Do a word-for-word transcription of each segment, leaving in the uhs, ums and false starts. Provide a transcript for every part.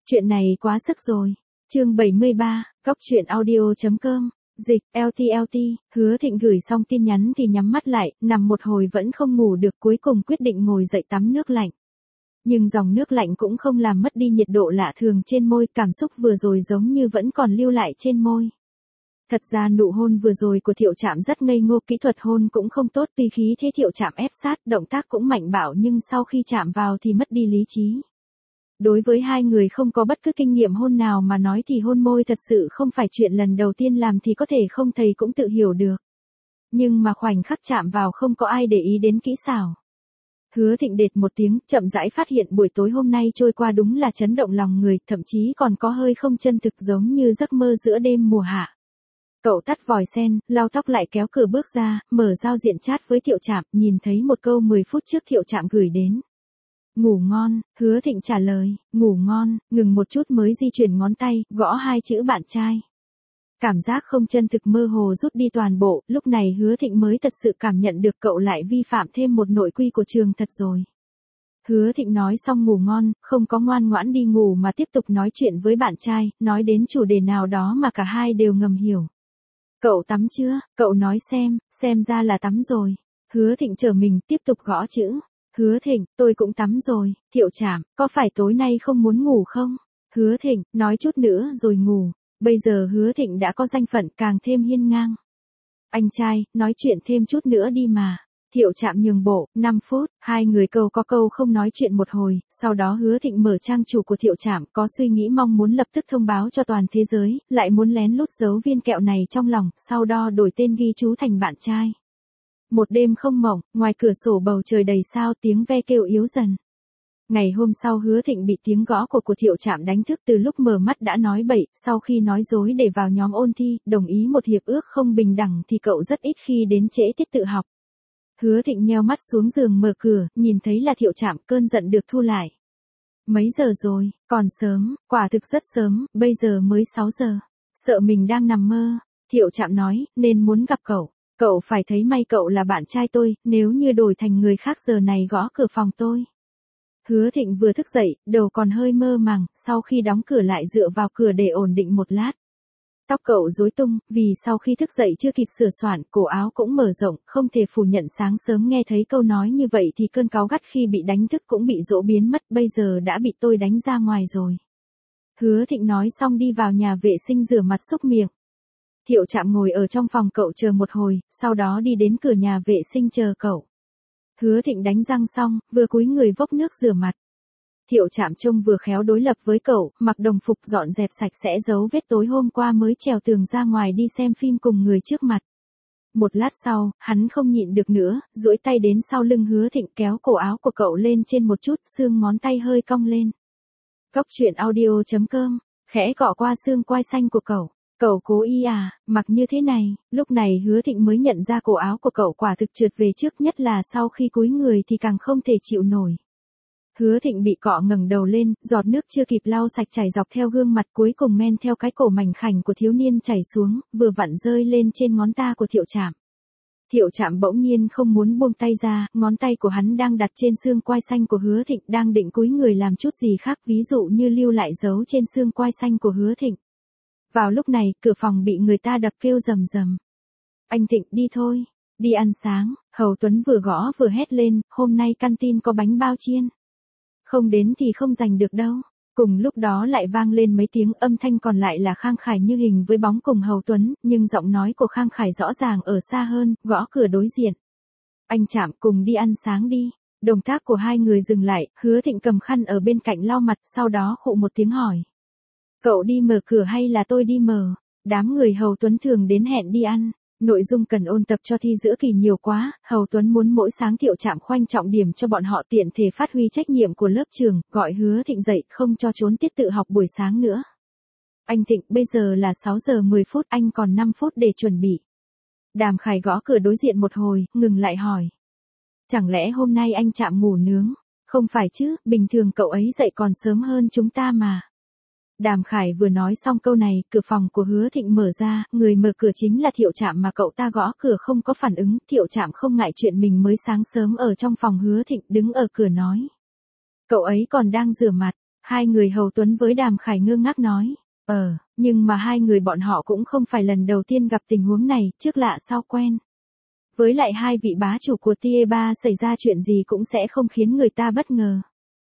Chuyện này quá sức rồi. Chương bảy mươi ba, cóc truyện audio chấm com. Dịch, lờ tê lờ tê, Hứa Thịnh gửi xong tin nhắn thì nhắm mắt lại, nằm một hồi vẫn không ngủ được, cuối cùng quyết định ngồi dậy tắm nước lạnh. Nhưng dòng nước lạnh cũng không làm mất đi nhiệt độ lạ thường trên môi, cảm xúc vừa rồi giống như vẫn còn lưu lại trên môi. Thật ra nụ hôn vừa rồi của Thiệu Trạm rất ngây ngô, kỹ thuật hôn cũng không tốt, tuy khí thế Thiệu Trạm ép sát, động tác cũng mạnh bạo nhưng sau khi chạm vào thì mất đi lý trí. Đối với hai người không có bất cứ kinh nghiệm hôn nào mà nói thì hôn môi thật sự không phải chuyện lần đầu tiên làm thì có thể không thầy cũng tự hiểu được. Nhưng mà khoảnh khắc chạm vào không có ai để ý đến kỹ xảo. Hứa Thịnh đệt một tiếng, chậm rãi phát hiện buổi tối hôm nay trôi qua đúng là chấn động lòng người, thậm chí còn có hơi không chân thực, giống như giấc mơ giữa đêm mùa hạ. Cậu tắt vòi sen, lau tóc lại kéo cửa bước ra, mở giao diện chat với Thiệu Trạm, nhìn thấy một câu mười phút trước Thiệu Trạm gửi đến. Ngủ ngon, Hứa Thịnh trả lời, ngủ ngon, ngừng một chút mới di chuyển ngón tay, gõ hai chữ bạn trai. Cảm giác không chân thực mơ hồ rút đi toàn bộ, lúc này Hứa Thịnh mới thật sự cảm nhận được cậu lại vi phạm thêm một nội quy của trường thật rồi. Hứa Thịnh nói xong ngủ ngon, không có ngoan ngoãn đi ngủ mà tiếp tục nói chuyện với bạn trai, nói đến chủ đề nào đó mà cả hai đều ngầm hiểu. Cậu tắm chưa? Cậu nói xem, xem ra là tắm rồi. Hứa Thịnh trở mình, tiếp tục gõ chữ. Hứa Thịnh, tôi cũng tắm rồi. Thiệu Trạm, có phải tối nay không muốn ngủ không? Hứa Thịnh, nói chút nữa rồi ngủ. Bây giờ Hứa Thịnh đã có danh phận, càng thêm hiên ngang. Anh trai, nói chuyện thêm chút nữa đi mà. Thiệu Trạm nhường bộ, năm phút, hai người câu có câu không nói chuyện một hồi, sau đó Hứa Thịnh mở trang chủ của Thiệu Trạm, có suy nghĩ mong muốn lập tức thông báo cho toàn thế giới, lại muốn lén lút giấu viên kẹo này trong lòng, sau đó đổi tên ghi chú thành bạn trai. Một đêm không mộng, ngoài cửa sổ bầu trời đầy sao, tiếng ve kêu yếu dần. Ngày hôm sau Hứa Thịnh bị tiếng gõ của của Thiệu Trạm đánh thức, từ lúc mở mắt đã nói bậy, sau khi nói dối để vào nhóm ôn thi, đồng ý một hiệp ước không bình đẳng thì cậu rất ít khi đến trễ tiết tự học. Hứa Thịnh nheo mắt xuống giường mở cửa, nhìn thấy là Thiệu Trạm, cơn giận được thu lại. Mấy giờ rồi? Còn sớm, quả thực rất sớm, bây giờ mới sáu giờ. Sợ mình đang nằm mơ. Thiệu Trạm nói, nên muốn gặp cậu. Cậu phải thấy may cậu là bạn trai tôi, nếu như đổi thành người khác giờ này gõ cửa phòng tôi. Hứa Thịnh vừa thức dậy, đầu còn hơi mơ màng, sau khi đóng cửa lại dựa vào cửa để ổn định một lát. Tóc cậu rối tung, vì sau khi thức dậy chưa kịp sửa soạn, cổ áo cũng mở rộng, không thể phủ nhận sáng sớm nghe thấy câu nói như vậy thì cơn cáu gắt khi bị đánh thức cũng bị dỗ biến mất, bây giờ đã bị tôi đánh ra ngoài rồi. Hứa Thịnh nói xong đi vào nhà vệ sinh rửa mặt xúc miệng. Thiệu Trạm ngồi ở trong phòng cậu chờ một hồi, sau đó đi đến cửa nhà vệ sinh chờ cậu. Hứa Thịnh đánh răng xong, vừa cúi người vốc nước rửa mặt. Thiệu Trạm trông vừa khéo đối lập với cậu, mặc đồng phục dọn dẹp sạch sẽ dấu vết tối hôm qua mới trèo tường ra ngoài đi xem phim cùng người trước mặt. Một lát sau, hắn không nhịn được nữa, duỗi tay đến sau lưng Hứa Thịnh kéo cổ áo của cậu lên trên một chút, xương ngón tay hơi cong lên. Cóc truyện audio chấm com, khẽ cọ qua xương quai xanh của cậu. Cậu cố ý à, mặc như thế này, lúc này Hứa Thịnh mới nhận ra cổ áo của cậu quả thực trượt về trước, nhất là sau khi cúi người thì càng không thể chịu nổi. Hứa Thịnh bị cọ ngẩng đầu lên, giọt nước chưa kịp lau sạch chảy dọc theo gương mặt, cuối cùng men theo cái cổ mảnh khảnh của thiếu niên chảy xuống, vừa vặn rơi lên trên ngón ta của Thiệu Trạm. Thiệu Trạm bỗng nhiên không muốn buông tay ra, ngón tay của hắn đang đặt trên xương quai xanh của Hứa Thịnh, đang định cúi người làm chút gì khác, ví dụ như lưu lại dấu trên xương quai xanh của Hứa Thịnh. Vào lúc này, cửa phòng bị người ta đập kêu rầm rầm. Anh Thịnh, đi thôi, đi ăn sáng. Hầu Tuấn vừa gõ vừa hét lên, hôm nay canteen có bánh bao chiên. Không đến thì không giành được đâu. Cùng lúc đó lại vang lên mấy tiếng, âm thanh còn lại là Khang Khải như hình với bóng cùng Hầu Tuấn, nhưng giọng nói của Khang Khải rõ ràng ở xa hơn, gõ cửa đối diện. Anh Trạm, cùng đi ăn sáng đi. Động tác của hai người dừng lại, Hứa Thịnh cầm khăn ở bên cạnh lau mặt, sau đó khụ một tiếng hỏi. Cậu đi mở cửa hay là tôi đi mở? Đám người Hầu Tuấn thường đến hẹn đi ăn. Nội dung cần ôn tập cho thi giữa kỳ nhiều quá, Hầu Tuấn muốn mỗi sáng Thiệu Trạm khoanh trọng điểm cho bọn họ tiện thể phát huy trách nhiệm của lớp trường, gọi Hứa Thịnh dậy không cho trốn tiết tự học buổi sáng nữa. Anh Thịnh, bây giờ là sáu giờ mười phút, anh còn năm phút để chuẩn bị. Đàm Khải gõ cửa đối diện một hồi, ngừng lại hỏi. Chẳng lẽ hôm nay anh Trạm ngủ nướng? Không phải chứ, bình thường cậu ấy dậy còn sớm hơn chúng ta mà. Đàm Khải vừa nói xong câu này, cửa phòng của Hứa Thịnh mở ra, người mở cửa chính là Thiệu Trạm mà cậu ta gõ cửa không có phản ứng, Thiệu Trạm không ngại chuyện mình mới sáng sớm ở trong phòng Hứa Thịnh, đứng ở cửa nói. Cậu ấy còn đang rửa mặt, Hai người Hầu Tuấn với Đàm Khải ngơ ngác nói. Ờ, nhưng mà hai người bọn họ cũng không phải lần đầu tiên gặp tình huống này, trước lạ sau quen. Với lại hai vị bá chủ của Tier ba xảy ra chuyện gì cũng sẽ không khiến người ta bất ngờ.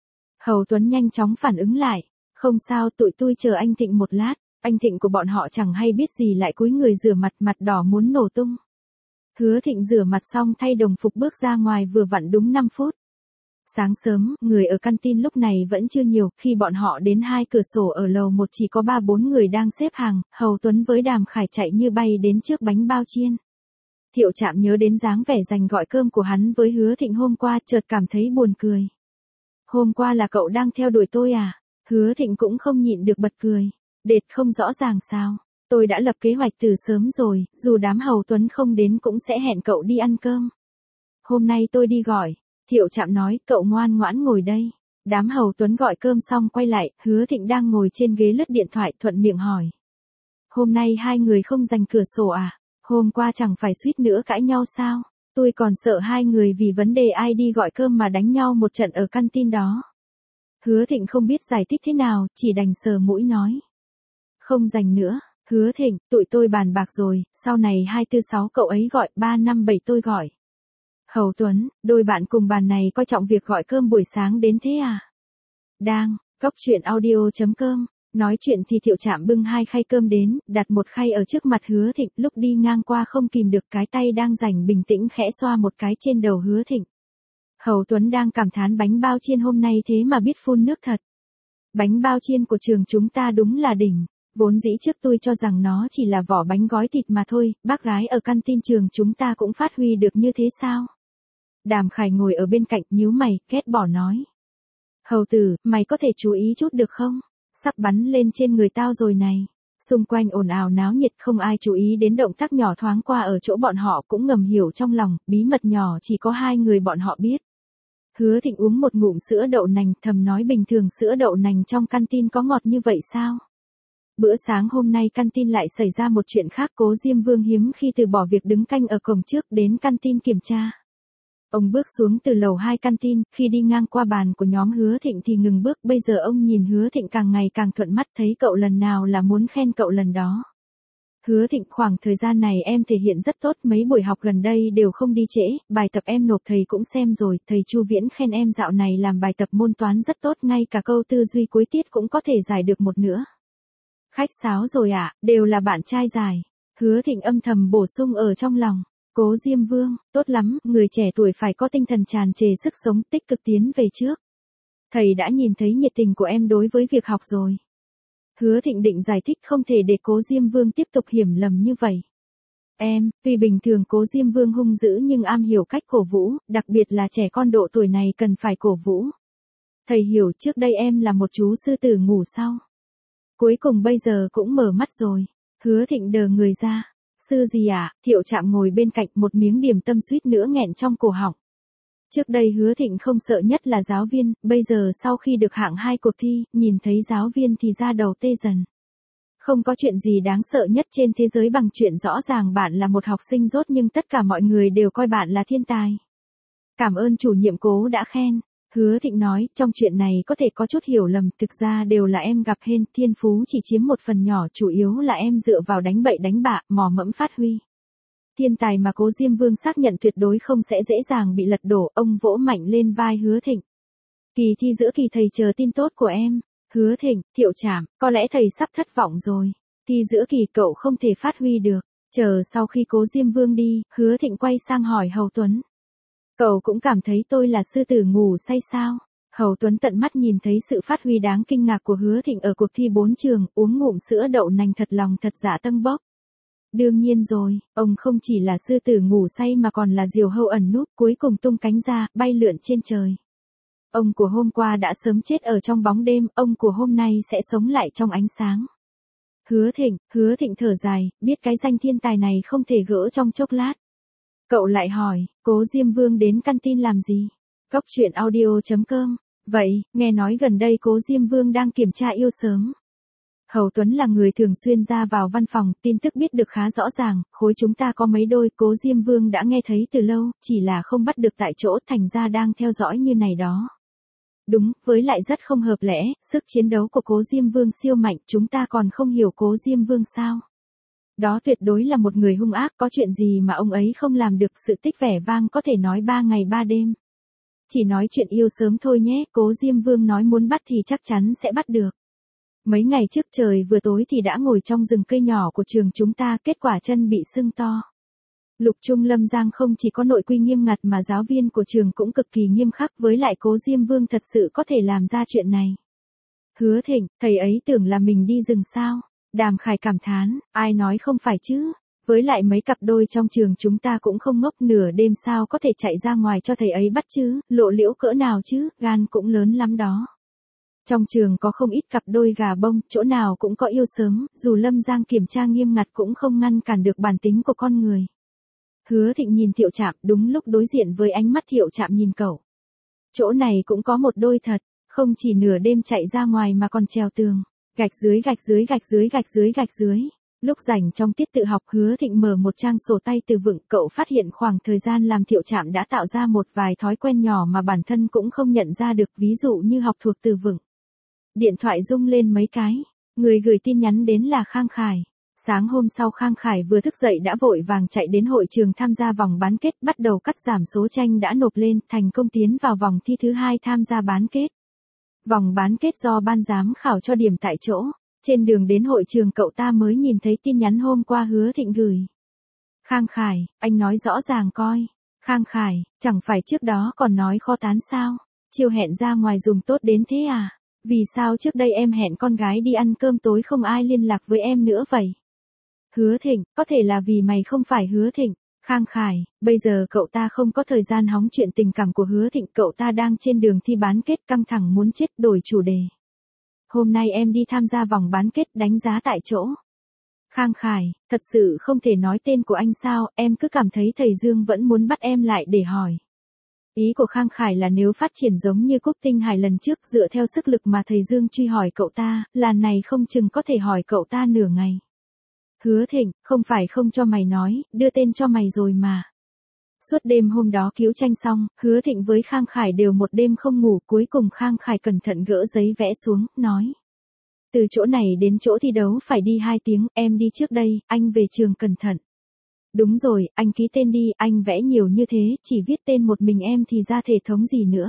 Hầu Tuấn nhanh chóng phản ứng lại. Không sao, tụi tôi chờ anh Thịnh một lát. Anh Thịnh của bọn họ chẳng hay biết gì lại cúi người rửa mặt, mặt đỏ muốn nổ tung. Hứa Thịnh rửa mặt xong thay đồng phục bước ra ngoài vừa vặn đúng năm phút. Sáng sớm, người ở canteen lúc này vẫn chưa nhiều, khi bọn họ đến hai cửa sổ ở lầu một chỉ có ba bốn người đang xếp hàng, Hầu Tuấn với Đàm Khải chạy như bay đến trước bánh bao chiên. Thiệu Trạm nhớ đến dáng vẻ dành gọi cơm của hắn với Hứa Thịnh hôm qua, chợt cảm thấy buồn cười. Hôm qua là cậu đang theo đuổi tôi à? Hứa Thịnh cũng không nhịn được bật cười. Đệt không rõ ràng sao? Tôi đã lập kế hoạch từ sớm rồi, dù đám Hầu Tuấn không đến cũng sẽ hẹn cậu đi ăn cơm. Hôm nay tôi đi gọi. Thiệu Trạm nói, cậu ngoan ngoãn ngồi đây. Đám Hầu Tuấn gọi cơm xong quay lại, Hứa Thịnh đang ngồi trên ghế lướt điện thoại thuận miệng hỏi. Hôm nay hai người không dành cửa sổ à? Hôm qua chẳng phải suýt nữa cãi nhau sao? Tôi còn sợ hai người vì vấn đề ai đi gọi cơm mà đánh nhau một trận ở canteen đó. Hứa Thịnh không biết giải thích thế nào, chỉ đành sờ mũi nói. Không dành nữa. Hứa Thịnh, tụi tôi bàn bạc rồi, sau này hai tư sáu cậu ấy gọi, ba năm bảy tôi gọi. Hầu Tuấn, đôi bạn cùng bàn này coi trọng việc gọi cơm buổi sáng đến thế à? Đang, Cóc Truyện Audio chấm com. Nói chuyện thì Thiệu Trạm bưng hai khay cơm đến, đặt một khay ở trước mặt Hứa Thịnh, lúc đi ngang qua không kìm được cái tay đang rảnh bình tĩnh khẽ xoa một cái trên đầu Hứa Thịnh. Hầu Tuấn đang cảm thán bánh bao chiên hôm nay thế mà biết phun nước thật. Bánh bao chiên của trường chúng ta đúng là đỉnh. Vốn dĩ trước tôi cho rằng nó chỉ là vỏ bánh gói thịt mà thôi, bác gái ở canteen trường chúng ta cũng phát huy được như thế sao? Đàm Khải ngồi ở bên cạnh nhíu mày, ghét bỏ nói. Hầu tử, mày có thể chú ý chút được không? Sắp bắn lên trên người tao rồi này. Xung quanh ồn ào náo nhiệt không ai chú ý đến động tác nhỏ thoáng qua ở chỗ bọn họ cũng ngầm hiểu trong lòng, bí mật nhỏ chỉ có hai người bọn họ biết. Hứa Thịnh uống một ngụm sữa đậu nành thầm nói bình thường sữa đậu nành trong canteen có ngọt như vậy sao? Bữa sáng hôm nay canteen lại xảy ra một chuyện khác, Cố Diêm Vương hiếm khi từ bỏ việc đứng canh ở cổng trước đến canteen kiểm tra. Ông bước xuống từ lầu hai canteen, khi đi ngang qua bàn của nhóm Hứa Thịnh thì ngừng bước, bây giờ ông nhìn Hứa Thịnh càng ngày càng thuận mắt, thấy cậu lần nào là muốn khen cậu lần đó. Hứa Thịnh, khoảng thời gian này em thể hiện rất tốt, mấy buổi học gần đây đều không đi trễ, bài tập em nộp thầy cũng xem rồi, thầy Chu Viễn khen em dạo này làm bài tập môn toán rất tốt, ngay cả câu tư duy cuối tiết cũng có thể giải được một nữa. Khách sáo rồi ạ, à, đều là bạn trai giải. Hứa Thịnh âm thầm bổ sung ở trong lòng. Cố Diêm Vương, tốt lắm, người trẻ tuổi phải có tinh thần tràn trề sức sống, tích cực tiến về trước. Thầy đã nhìn thấy nhiệt tình của em đối với việc học rồi. Hứa Thịnh định giải thích không thể để Cố Diêm Vương tiếp tục hiểu lầm như vậy. Em, tuy bình thường Cố Diêm Vương hung dữ nhưng am hiểu cách cổ vũ, đặc biệt là trẻ con độ tuổi này cần phải cổ vũ. Thầy hiểu trước đây em là một chú sư tử ngủ sau. Cuối cùng bây giờ cũng mở mắt rồi. Hứa Thịnh đờ người ra. Sư gì à? Thiệu Trạm ngồi bên cạnh, một miếng điểm tâm suýt nữa nghẹn trong cổ họng. Trước đây Hứa Thịnh không sợ nhất là giáo viên, bây giờ sau khi được hạng hai cuộc thi, nhìn thấy giáo viên thì da đầu tê dần. Không có chuyện gì đáng sợ nhất trên thế giới bằng chuyện rõ ràng bạn là một học sinh dốt nhưng tất cả mọi người đều coi bạn là thiên tài. Cảm ơn chủ nhiệm Cố đã khen. Hứa Thịnh nói, trong chuyện này có thể có chút hiểu lầm, thực ra đều là em gặp hên, thiên phú chỉ chiếm một phần nhỏ, chủ yếu là em dựa vào đánh bậy đánh bạ, mò mẫm phát huy. Thiên tài mà Cố Diêm Vương xác nhận tuyệt đối không sẽ dễ dàng bị lật đổ, ông vỗ mạnh lên vai Hứa Thịnh. Kỳ thi giữa kỳ thầy chờ tin tốt của em. Hứa Thịnh, Thiệu Trạm, có lẽ thầy sắp thất vọng rồi. Thi giữa kỳ cậu không thể phát huy được. Chờ sau khi Cố Diêm Vương đi, Hứa Thịnh quay sang hỏi Hầu Tuấn. Cậu cũng cảm thấy tôi là sư tử ngủ say sao? Hầu Tuấn tận mắt nhìn thấy sự phát huy đáng kinh ngạc của Hứa Thịnh ở cuộc thi bốn trường, uống ngụm sữa đậu nành thật lòng thật dạ tâng bốc. Đương nhiên rồi, ông không chỉ là sư tử ngủ say mà còn là diều hâu ẩn núp, cuối cùng tung cánh ra, bay lượn trên trời. Ông của hôm qua đã sớm chết ở trong bóng đêm, ông của hôm nay sẽ sống lại trong ánh sáng. Hứa Thịnh, Hứa Thịnh thở dài, biết cái danh thiên tài này không thể gỡ trong chốc lát. Cậu lại hỏi, Cố Diêm Vương đến canteen làm gì? Cóc Truyện Audio chấm com. Vậy, nghe nói gần đây Cố Diêm Vương đang kiểm tra yêu sớm. Hầu Tuấn là người thường xuyên ra vào văn phòng, tin tức biết được khá rõ ràng, khối chúng ta có mấy đôi, Cố Diêm Vương đã nghe thấy từ lâu, chỉ là không bắt được tại chỗ, thành ra đang theo dõi như này đó. Đúng, với lại rất không hợp lẽ, sức chiến đấu của Cố Diêm Vương siêu mạnh, chúng ta còn không hiểu Cố Diêm Vương sao? Đó tuyệt đối là một người hung ác, có chuyện gì mà ông ấy không làm được, sự tích vẻ vang có thể nói ba ngày ba đêm. Chỉ nói chuyện yêu sớm thôi nhé, Cố Diêm Vương nói muốn bắt thì chắc chắn sẽ bắt được. Mấy ngày trước trời vừa tối thì đã ngồi trong rừng cây nhỏ của trường chúng ta, kết quả chân bị sưng to. Lục Trung Lâm Giang không chỉ có nội quy nghiêm ngặt mà giáo viên của trường cũng cực kỳ nghiêm khắc, với lại Cố Diêm Vương thật sự có thể làm ra chuyện này. Hứa Thịnh, thầy ấy tưởng là mình đi rừng sao? Đàm Khải cảm thán, ai nói không phải chứ? Với lại mấy cặp đôi trong trường chúng ta cũng không ngốc, nửa đêm sao có thể chạy ra ngoài cho thầy ấy bắt chứ, lộ liễu cỡ nào chứ, gan cũng lớn lắm đó. Trong trường có không ít cặp đôi gà bông, chỗ nào cũng có yêu sớm, dù Lâm Giang kiểm tra nghiêm ngặt cũng không ngăn cản được bản tính của con người. Hứa Thịnh nhìn Thiệu Trạm, đúng lúc đối diện với ánh mắt Thiệu Trạm nhìn cậu. Chỗ này cũng có một đôi thật, không chỉ nửa đêm chạy ra ngoài mà còn trèo tường, gạch dưới gạch dưới gạch dưới gạch dưới gạch dưới. Lúc rảnh trong tiết tự học, Hứa Thịnh mở một trang sổ tay từ vựng, cậu phát hiện khoảng thời gian làm Thiệu Trạm đã tạo ra một vài thói quen nhỏ mà bản thân cũng không nhận ra được, ví dụ như học thuộc từ vựng. Điện thoại rung lên mấy cái, người gửi tin nhắn đến là Khang Khải. Sáng hôm sau Khang Khải vừa thức dậy đã vội vàng chạy đến hội trường tham gia vòng bán kết, bắt đầu cắt giảm số tranh đã nộp lên, thành công tiến vào vòng thi thứ hai tham gia bán kết. Vòng bán kết do ban giám khảo cho điểm tại chỗ. Trên đường đến hội trường cậu ta mới nhìn thấy tin nhắn hôm qua Hứa Thịnh gửi. Khang Khải, anh nói rõ ràng coi. Khang Khải, chẳng phải trước đó còn nói khó tán sao? Chiều hẹn ra ngoài dùng tốt đến thế à? Vì sao trước đây em hẹn con gái đi ăn cơm tối không ai liên lạc với em nữa vậy? Hứa Thịnh, có thể là vì mày không phải Hứa Thịnh. Khang Khải, bây giờ cậu ta không có thời gian hóng chuyện tình cảm của Hứa Thịnh, cậu ta đang trên đường thi bán kết, căng thẳng muốn chết, đổi chủ đề. Hôm nay em đi tham gia vòng bán kết, đánh giá tại chỗ. Khang Khải, thật sự không thể nói tên của anh sao, em cứ cảm thấy thầy Dương vẫn muốn bắt em lại để hỏi. Ý của Khang Khải là nếu phát triển giống như Cúc Tinh Hải lần trước, dựa theo sức lực mà thầy Dương truy hỏi cậu ta, là này không chừng có thể hỏi cậu ta nửa ngày. Hứa Thịnh, không phải không cho mày nói, đưa tên cho mày rồi mà. Suốt đêm hôm đó cứu tranh xong, Hứa Thịnh với Khang Khải đều một đêm không ngủ, cuối cùng Khang Khải cẩn thận gỡ giấy vẽ xuống, nói. Từ chỗ này đến chỗ thi đấu phải đi hai tiếng, em đi trước đây, anh về trường cẩn thận. Đúng rồi, anh ký tên đi, anh vẽ nhiều như thế, chỉ viết tên một mình em thì ra thể thống gì nữa.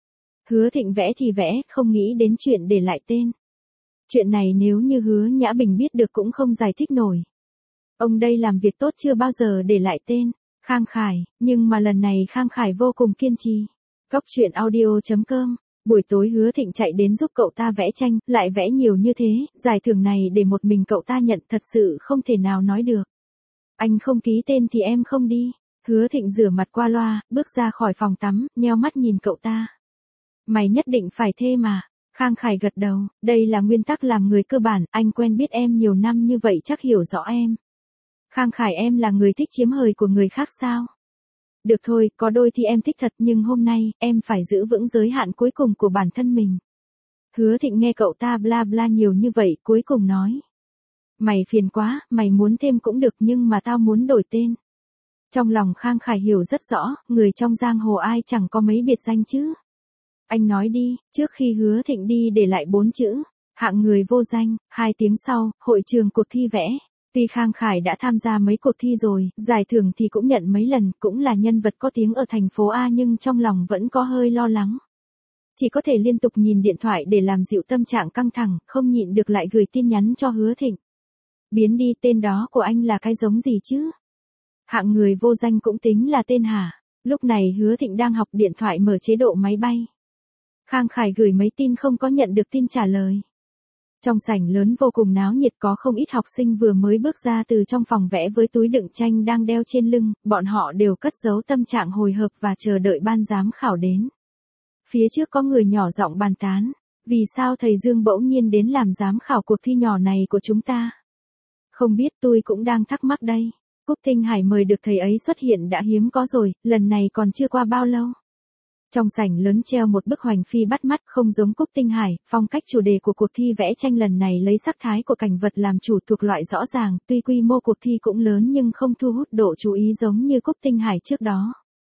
Hứa Thịnh vẽ thì vẽ, không nghĩ đến chuyện để lại tên. Chuyện này nếu như Hứa Nhã Bình biết được cũng không giải thích nổi. Ông đây làm việc tốt chưa bao giờ để lại tên. Khang Khải, nhưng mà lần này Khang Khải vô cùng kiên trì. Góc truyện audio chấm com, buổi tối Hứa Thịnh chạy đến giúp cậu ta vẽ tranh, lại vẽ nhiều như thế, giải thưởng này để một mình cậu ta nhận thật sự không thể nào nói được. Anh không ký tên thì em không đi. Hứa Thịnh rửa mặt qua loa, bước ra khỏi phòng tắm, nheo mắt nhìn cậu ta. Mày nhất định phải thê mà. Khang Khải gật đầu, đây là nguyên tắc làm người cơ bản, anh quen biết em nhiều năm như vậy chắc hiểu rõ em. Khang Khải, em là người thích chiếm hời của người khác sao? Được thôi, có đôi thì em thích thật, nhưng hôm nay, em phải giữ vững giới hạn cuối cùng của bản thân mình. Hứa Thịnh nghe cậu ta bla bla nhiều như vậy, cuối cùng nói. Mày phiền quá, mày muốn thêm cũng được nhưng mà tao muốn đổi tên. Trong lòng Khang Khải hiểu rất rõ, người trong giang hồ ai chẳng có mấy biệt danh chứ. Anh nói đi, trước khi Hứa Thịnh đi để lại bốn chữ, hạng người vô danh. Hai tiếng sau, hội trường cuộc thi vẽ. Tuy Khang Khải đã tham gia mấy cuộc thi rồi, giải thưởng thì cũng nhận mấy lần, cũng là nhân vật có tiếng ở thành phố A, nhưng trong lòng vẫn có hơi lo lắng. Chỉ có thể liên tục nhìn điện thoại để làm dịu tâm trạng căng thẳng, không nhịn được lại gửi tin nhắn cho Hứa Thịnh. Biến đi, tên đó của anh là cái giống gì chứ? Hạng người vô danh cũng tính là tên hả? Lúc này Hứa Thịnh đang học, điện thoại mở chế độ máy bay. Khang Khải gửi mấy tin không có nhận được tin trả lời. Trong sảnh lớn vô cùng náo nhiệt, có không ít học sinh vừa mới bước ra từ trong phòng vẽ với túi đựng tranh đang đeo trên lưng, bọn họ đều cất giấu tâm trạng hồi hộp và chờ đợi ban giám khảo đến. Phía trước có người nhỏ giọng bàn tán, vì sao thầy Dương bỗng nhiên đến làm giám khảo cuộc thi nhỏ này của chúng ta? Không biết, tôi cũng đang thắc mắc đây. Cúc Tinh Hải mời được thầy ấy xuất hiện đã hiếm có rồi, lần này còn chưa qua bao lâu. Trong sảnh lớn treo một bức hoành phi bắt mắt, không giống Cúc Tinh Hải, phong cách chủ đề của cuộc thi vẽ tranh lần này lấy sắc thái của cảnh vật làm chủ, thuộc loại rõ ràng, tuy quy mô cuộc thi cũng lớn nhưng không thu hút độ chú ý giống như Cúc Tinh Hải trước đó.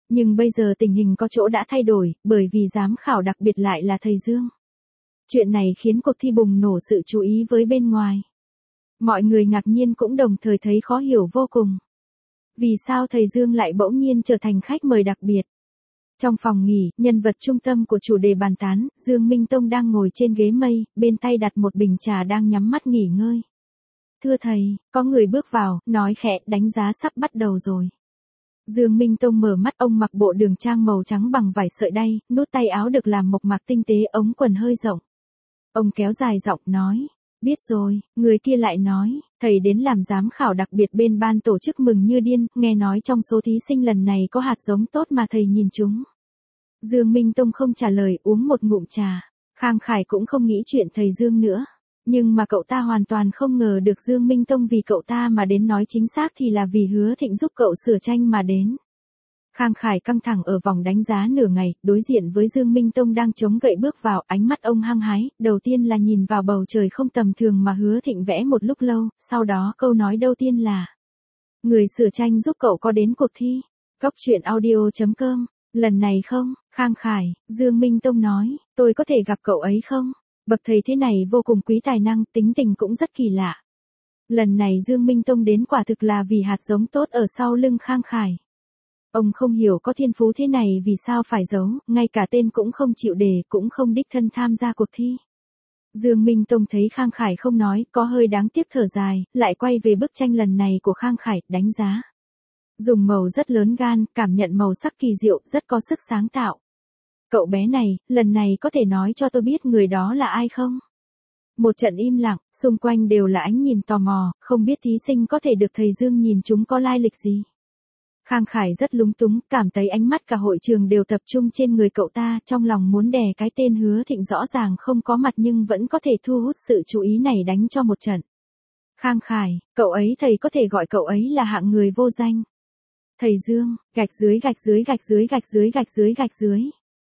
Nhưng bây giờ tình hình có chỗ đã thay đổi, bởi vì giám khảo đặc biệt lại là thầy Dương. Chuyện này khiến cuộc thi bùng nổ sự chú ý với bên ngoài. Mọi người ngạc nhiên cũng đồng thời thấy khó hiểu vô cùng. Vì sao thầy Dương lại bỗng nhiên trở thành khách mời đặc biệt? Trong phòng nghỉ, nhân vật trung tâm của chủ đề bàn tán, Dương Minh Tông đang ngồi trên ghế mây, bên tay đặt một bình trà đang nhắm mắt nghỉ ngơi. Thưa thầy, có người bước vào, nói khẽ, đánh giá sắp bắt đầu rồi. Dương Minh Tông mở mắt, ông mặc bộ đường trang màu trắng bằng vải sợi đay, nút tay áo được làm mộc mạc tinh tế, ống quần hơi rộng. Ông kéo dài giọng nói, biết rồi. Người kia lại nói, thầy đến làm giám khảo đặc biệt bên ban tổ chức mừng như điên, nghe nói trong số thí sinh lần này có hạt giống tốt mà thầy nhìn chúng. Dương Minh Tông không trả lời, uống một ngụm trà. Khang Khải cũng không nghĩ chuyện thầy Dương nữa. Nhưng mà cậu ta hoàn toàn không ngờ được Dương Minh Tông vì cậu ta mà đến, nói chính xác thì là vì Hứa Thịnh giúp cậu sửa tranh mà đến. Khang Khải căng thẳng ở vòng đánh giá nửa ngày, đối diện với Dương Minh Tông đang chống gậy bước vào, ánh mắt ông hăng hái, đầu tiên là nhìn vào bầu trời không tầm thường mà Hứa Thịnh vẽ một lúc lâu, sau đó câu nói đầu tiên là: người sửa tranh giúp cậu có đến cuộc thi. Cóc truyện audio chấm com, lần này không? Khang Khải, Dương Minh Tông nói, tôi có thể gặp cậu ấy không? Bậc thầy thế này vô cùng quý tài năng, tính tình cũng rất kỳ lạ. Lần này Dương Minh Tông đến quả thực là vì hạt giống tốt ở sau lưng Khang Khải. Ông không hiểu có thiên phú thế này vì sao phải giấu, ngay cả tên cũng không chịu đề, cũng không đích thân tham gia cuộc thi. Dương Minh Tông thấy Khang Khải không nói, có hơi đáng tiếc thở dài, lại quay về bức tranh lần này của Khang Khải, đánh giá. Dùng màu rất lớn gan, cảm nhận màu sắc kỳ diệu, rất có sức sáng tạo. Cậu bé này, lần này có thể nói cho tôi biết người đó là ai không? Một trận im lặng, xung quanh đều là ánh nhìn tò mò, không biết thí sinh có thể được thầy Dương nhìn chúng có lai lịch gì. Khang Khải rất lúng túng, cảm thấy ánh mắt cả hội trường đều tập trung trên người cậu ta, trong lòng muốn đè cái tên Hứa Thịnh rõ ràng không có mặt nhưng vẫn có thể thu hút sự chú ý này đánh cho một trận. Khang Khải, cậu ấy thầy có thể gọi cậu ấy là hạng người vô danh. Thầy Dương, gạch dưới gạch dưới gạch dưới gạch dưới gạch dưới gạch dưới.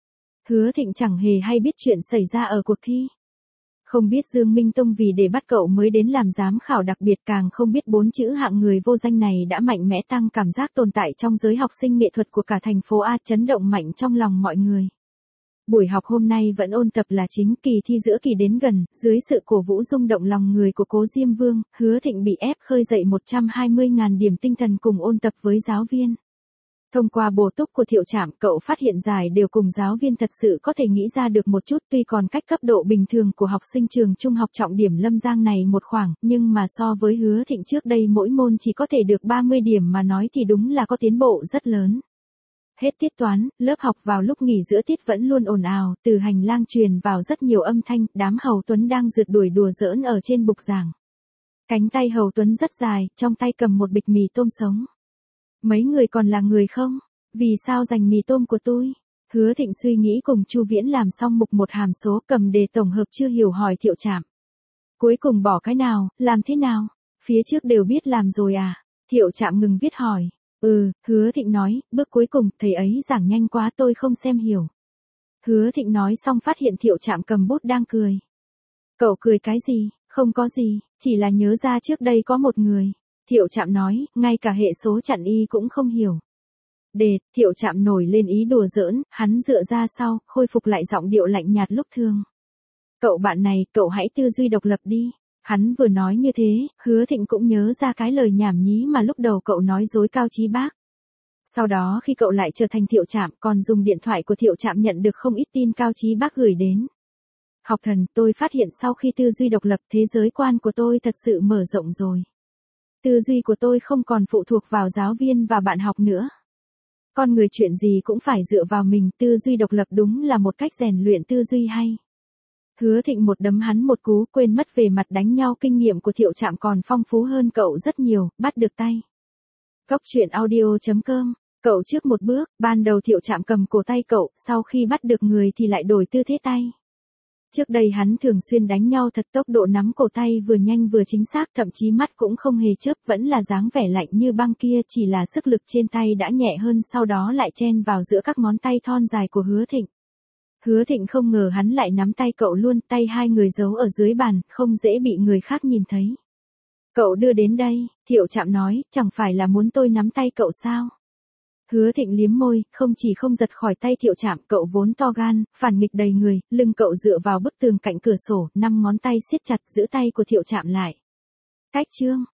Hứa Thịnh chẳng hề hay biết chuyện xảy ra ở cuộc thi. Không biết Dương Minh Tông vì để bắt cậu mới đến làm giám khảo đặc biệt, càng không biết bốn chữ hạng người vô danh này đã mạnh mẽ tăng cảm giác tồn tại trong giới học sinh nghệ thuật của cả thành phố A, chấn động mạnh trong lòng mọi người. Buổi học hôm nay vẫn ôn tập là chính, kỳ thi giữa kỳ đến gần, dưới sự cổ vũ rung động lòng người của Cố Diêm Vương, Hứa Thịnh bị ép khơi dậy một trăm hai mươi nghìn điểm tinh thần cùng ôn tập với giáo viên. Thông qua bổ túc của Thiệu Trạm, cậu phát hiện giải đều cùng giáo viên thật sự có thể nghĩ ra được một chút, tuy còn cách cấp độ bình thường của học sinh trường trung học trọng điểm Lâm Giang này một khoảng, nhưng mà so với Hứa Thịnh trước đây mỗi môn chỉ có thể được ba mươi điểm mà nói thì đúng là có tiến bộ rất lớn. Hết tiết toán, lớp học vào lúc nghỉ giữa tiết vẫn luôn ồn ào, từ hành lang truyền vào rất nhiều âm thanh, đám Hầu Tuấn đang rượt đuổi đùa giỡn ở trên bục giảng. Cánh tay Hầu Tuấn rất dài, trong tay cầm một bịch mì tôm sống. Mấy người còn là người không? Vì sao giành mì tôm của tôi? Hứa Thịnh suy nghĩ cùng Chu Viễn làm xong mục một hàm số, cầm đề tổng hợp chưa hiểu hỏi Thiệu Trạm. Cuối cùng bỏ cái nào, làm thế nào? Phía trước đều biết làm rồi à? Thiệu Trạm ngừng viết hỏi. Ừ, Hứa Thịnh nói, bước cuối cùng, thầy ấy giảng nhanh quá tôi không xem hiểu. Hứa Thịnh nói xong phát hiện Thiệu Trạm cầm bút đang cười. Cậu cười cái gì? Không có gì, chỉ là nhớ ra trước đây có một người. Thiệu Trạm nói, ngay cả hệ số chặn y cũng không hiểu. Đề, Thiệu Trạm nổi lên ý đùa giỡn, hắn dựa ra sau, khôi phục lại giọng điệu lạnh nhạt lúc thường. Cậu bạn này, cậu hãy tư duy độc lập đi. Hắn vừa nói như thế, Hứa Thịnh cũng nhớ ra cái lời nhảm nhí mà lúc đầu cậu nói dối Cao Chí Bác. Sau đó khi cậu lại trở thành Thiệu Trạm, còn dùng điện thoại của Thiệu Trạm nhận được không ít tin Cao Chí Bác gửi đến. Học thần, tôi phát hiện sau khi tư duy độc lập, thế giới quan của tôi thật sự mở rộng rồi. Tư duy của tôi không còn phụ thuộc vào giáo viên và bạn học nữa. Con người chuyện gì cũng phải dựa vào mình, tư duy độc lập đúng là một cách rèn luyện tư duy hay. Hứa Thịnh một đấm hắn một cú, quên mất về mặt đánh nhau kinh nghiệm của Thiệu Trạm còn phong phú hơn cậu rất nhiều, bắt được tay. Cóc truyện audio chấm com, cậu trước một bước, ban đầu Thiệu Trạm cầm cổ tay cậu, sau khi bắt được người thì lại đổi tư thế tay. Trước đây hắn thường xuyên đánh nhau thật, tốc độ nắm cổ tay vừa nhanh vừa chính xác, thậm chí mắt cũng không hề chớp, vẫn là dáng vẻ lạnh như băng kia, chỉ là sức lực trên tay đã nhẹ hơn, sau đó lại chen vào giữa các ngón tay thon dài của Hứa Thịnh. Hứa Thịnh không ngờ hắn lại nắm tay cậu luôn, tay hai người giấu ở dưới bàn, không dễ bị người khác nhìn thấy. Cậu đưa đến đây, Thiệu Trạm nói, chẳng phải là muốn tôi nắm tay cậu sao? Hứa Thịnh liếm môi, không chỉ không giật khỏi tay Thiệu Trạm, cậu vốn to gan, phản nghịch đầy người, lưng cậu dựa vào bức tường cạnh cửa sổ, năm ngón tay siết chặt giữ tay của Thiệu Trạm lại. Cách chương